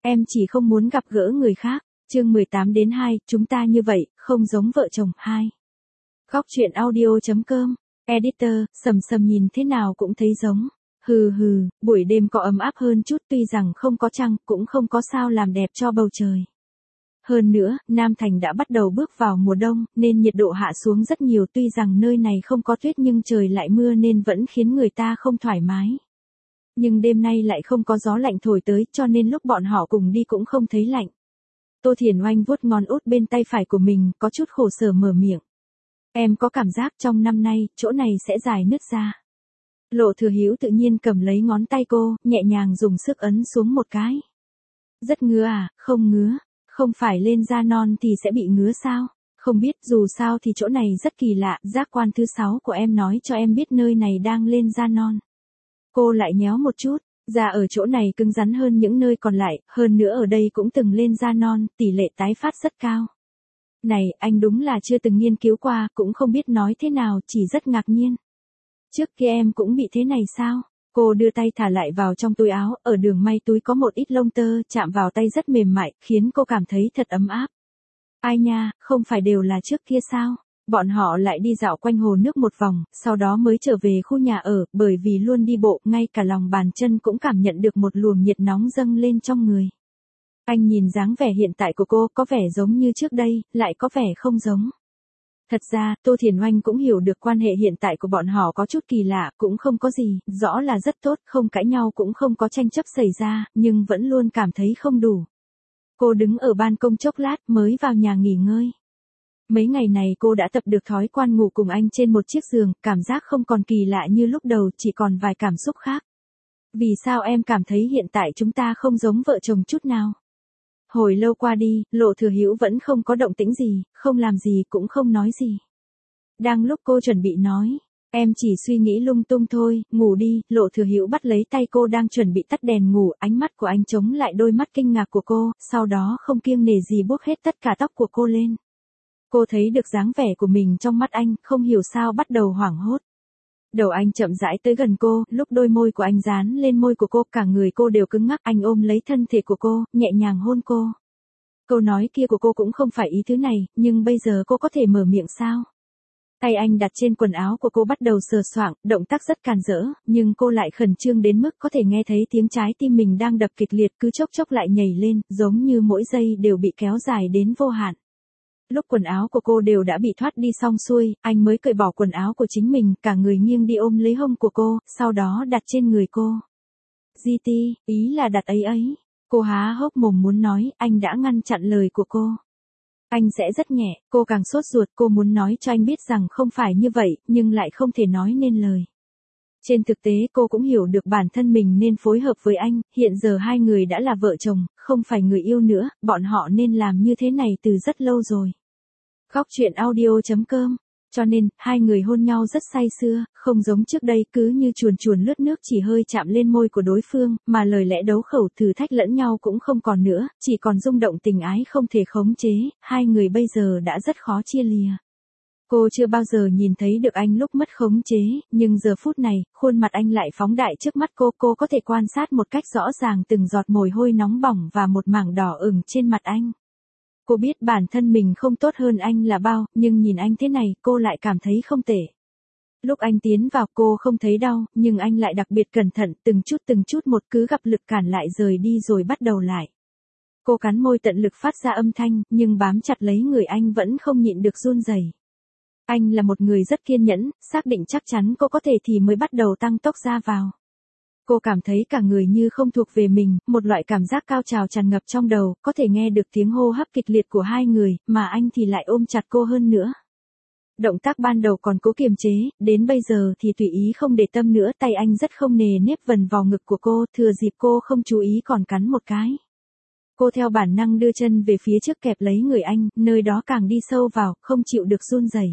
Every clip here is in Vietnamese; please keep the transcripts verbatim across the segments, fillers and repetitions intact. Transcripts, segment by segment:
Em chỉ không muốn gặp gỡ người khác. Chương mười tám đến hai, chúng ta như vậy, không giống vợ chồng. Hai. Góc truyện audio.com. Editor, Sầm Sầm nhìn thế nào cũng thấy giống. Hừ hừ, buổi đêm có ấm áp hơn chút, tuy rằng không có trăng, cũng không có sao làm đẹp cho bầu trời. Hơn nữa, Nam Thành đã bắt đầu bước vào mùa đông, nên nhiệt độ hạ xuống rất nhiều, tuy rằng nơi này không có tuyết nhưng trời lại mưa nên vẫn khiến người ta không thoải mái. Nhưng đêm nay lại không có gió lạnh thổi tới, cho nên lúc bọn họ cùng đi cũng không thấy lạnh. Tô Thiền Oanh vuốt ngón út bên tay phải của mình, có chút khổ sở mở miệng. Em có cảm giác trong năm nay, chỗ này sẽ dài nứt ra. Lộ Thừa Hữu tự nhiên cầm lấy ngón tay cô, nhẹ nhàng dùng sức ấn xuống một cái. Rất ngứa à? Không ngứa. Không phải lên da non thì sẽ bị ngứa sao? Không biết, dù sao thì chỗ này rất kỳ lạ, giác quan thứ sáu của em nói cho em biết nơi này đang lên da non. Cô lại nhéo một chút, da ở chỗ này cứng rắn hơn những nơi còn lại, hơn nữa ở đây cũng từng lên da non, tỷ lệ tái phát rất cao. Này, anh đúng là chưa từng nghiên cứu qua, cũng không biết nói thế nào, chỉ rất ngạc nhiên. Trước kia em cũng bị thế này sao? Cô đưa tay thả lại vào trong túi áo, ở đường may túi có một ít lông tơ, chạm vào tay rất mềm mại, khiến cô cảm thấy thật ấm áp. Ai nha, không phải đều là trước kia sao? Bọn họ lại đi dạo quanh hồ nước một vòng, sau đó mới trở về khu nhà ở, bởi vì luôn đi bộ, ngay cả lòng bàn chân cũng cảm nhận được một luồng nhiệt nóng dâng lên trong người. Anh nhìn dáng vẻ hiện tại của cô, có vẻ giống như trước đây, lại có vẻ không giống. Thật ra, Tô Thiền Oanh cũng hiểu được quan hệ hiện tại của bọn họ có chút kỳ lạ, cũng không có gì, rõ là rất tốt, không cãi nhau cũng không có tranh chấp xảy ra, nhưng vẫn luôn cảm thấy không đủ. Cô đứng ở ban công chốc lát mới vào nhà nghỉ ngơi. Mấy ngày này cô đã tập được thói quen ngủ cùng anh trên một chiếc giường, cảm giác không còn kỳ lạ như lúc đầu, chỉ còn vài cảm xúc khác. Vì sao em cảm thấy hiện tại chúng ta không giống vợ chồng chút nào? Hồi lâu qua đi, Lộ Thừa Hữu vẫn không có động tĩnh gì, không làm gì cũng không nói gì. Đang lúc cô chuẩn bị nói, em chỉ suy nghĩ lung tung thôi, ngủ đi. Lộ Thừa Hữu bắt lấy tay cô đang chuẩn bị tắt đèn ngủ, ánh mắt của anh chống lại đôi mắt kinh ngạc của cô, sau đó không kiêng nể gì buốc hết tất cả tóc của cô lên. Cô thấy được dáng vẻ của mình trong mắt anh, không hiểu sao bắt đầu hoảng hốt. Đầu anh chậm rãi tới gần cô, lúc đôi môi của anh dán lên môi của cô, cả người cô đều cứng ngắc, anh ôm lấy thân thể của cô, nhẹ nhàng hôn cô. Câu nói kia của cô cũng không phải ý thứ này, nhưng bây giờ cô có thể mở miệng sao? Tay anh đặt trên quần áo của cô bắt đầu sờ soạng, động tác rất càn rỡ, nhưng cô lại khẩn trương đến mức có thể nghe thấy tiếng trái tim mình đang đập kịch liệt, cứ chốc chốc lại nhảy lên, giống như mỗi giây đều bị kéo dài đến vô hạn. Lúc quần áo của cô đều đã bị thoát đi xong xuôi, anh mới cởi bỏ quần áo của chính mình, cả người nghiêng đi ôm lấy hông của cô, sau đó đặt trên người cô. giê tê, ý là đặt ấy ấy. Cô há hốc mồm muốn nói, anh đã ngăn chặn lời của cô. Anh sẽ rất nhẹ, cô càng sốt ruột, cô muốn nói cho anh biết rằng không phải như vậy, nhưng lại không thể nói nên lời. Trên thực tế cô cũng hiểu được bản thân mình nên phối hợp với anh, hiện giờ hai người đã là vợ chồng, không phải người yêu nữa, bọn họ nên làm như thế này từ rất lâu rồi. Góc truyện audio.com. Cho nên, hai người hôn nhau rất say sưa, không giống trước đây cứ như chuồn chuồn lướt nước chỉ hơi chạm lên môi của đối phương, mà lời lẽ đấu khẩu thử thách lẫn nhau cũng không còn nữa, chỉ còn rung động tình ái không thể khống chế, hai người bây giờ đã rất khó chia lìa. Cô chưa bao giờ nhìn thấy được anh lúc mất khống chế, nhưng giờ phút này, khuôn mặt anh lại phóng đại trước mắt cô, cô có thể quan sát một cách rõ ràng từng giọt mồ hôi nóng bỏng và một mảng đỏ ửng trên mặt anh. Cô biết bản thân mình không tốt hơn anh là bao, nhưng nhìn anh thế này, cô lại cảm thấy không tệ. Lúc anh tiến vào cô không thấy đau, nhưng anh lại đặc biệt cẩn thận, từng chút từng chút một cứ gặp lực cản lại rời đi rồi bắt đầu lại. Cô cắn môi tận lực phát ra âm thanh, nhưng bám chặt lấy người anh vẫn không nhịn được run rẩy. Anh là một người rất kiên nhẫn, xác định chắc chắn cô có thể thì mới bắt đầu tăng tốc ra vào. Cô cảm thấy cả người như không thuộc về mình, một loại cảm giác cao trào tràn ngập trong đầu, có thể nghe được tiếng hô hấp kịch liệt của hai người, mà anh thì lại ôm chặt cô hơn nữa. Động tác ban đầu còn cố kiềm chế, đến bây giờ thì tùy ý không để tâm nữa, tay anh rất không nề nếp vần vào ngực của cô, thừa dịp cô không chú ý còn cắn một cái. Cô theo bản năng đưa chân về phía trước kẹp lấy người anh, nơi đó càng đi sâu vào, không chịu được run rẩy.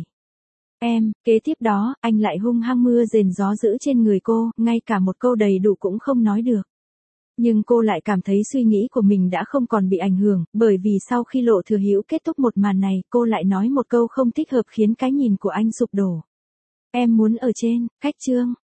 Em, kế tiếp đó, anh lại hung hăng mưa rền gió dữ trên người cô, ngay cả một câu đầy đủ cũng không nói được. Nhưng cô lại cảm thấy suy nghĩ của mình đã không còn bị ảnh hưởng, bởi vì sau khi Lộ Thừa Hữu kết thúc một màn này, cô lại nói một câu không thích hợp khiến cái nhìn của anh sụp đổ. Em muốn ở trên, cách chương.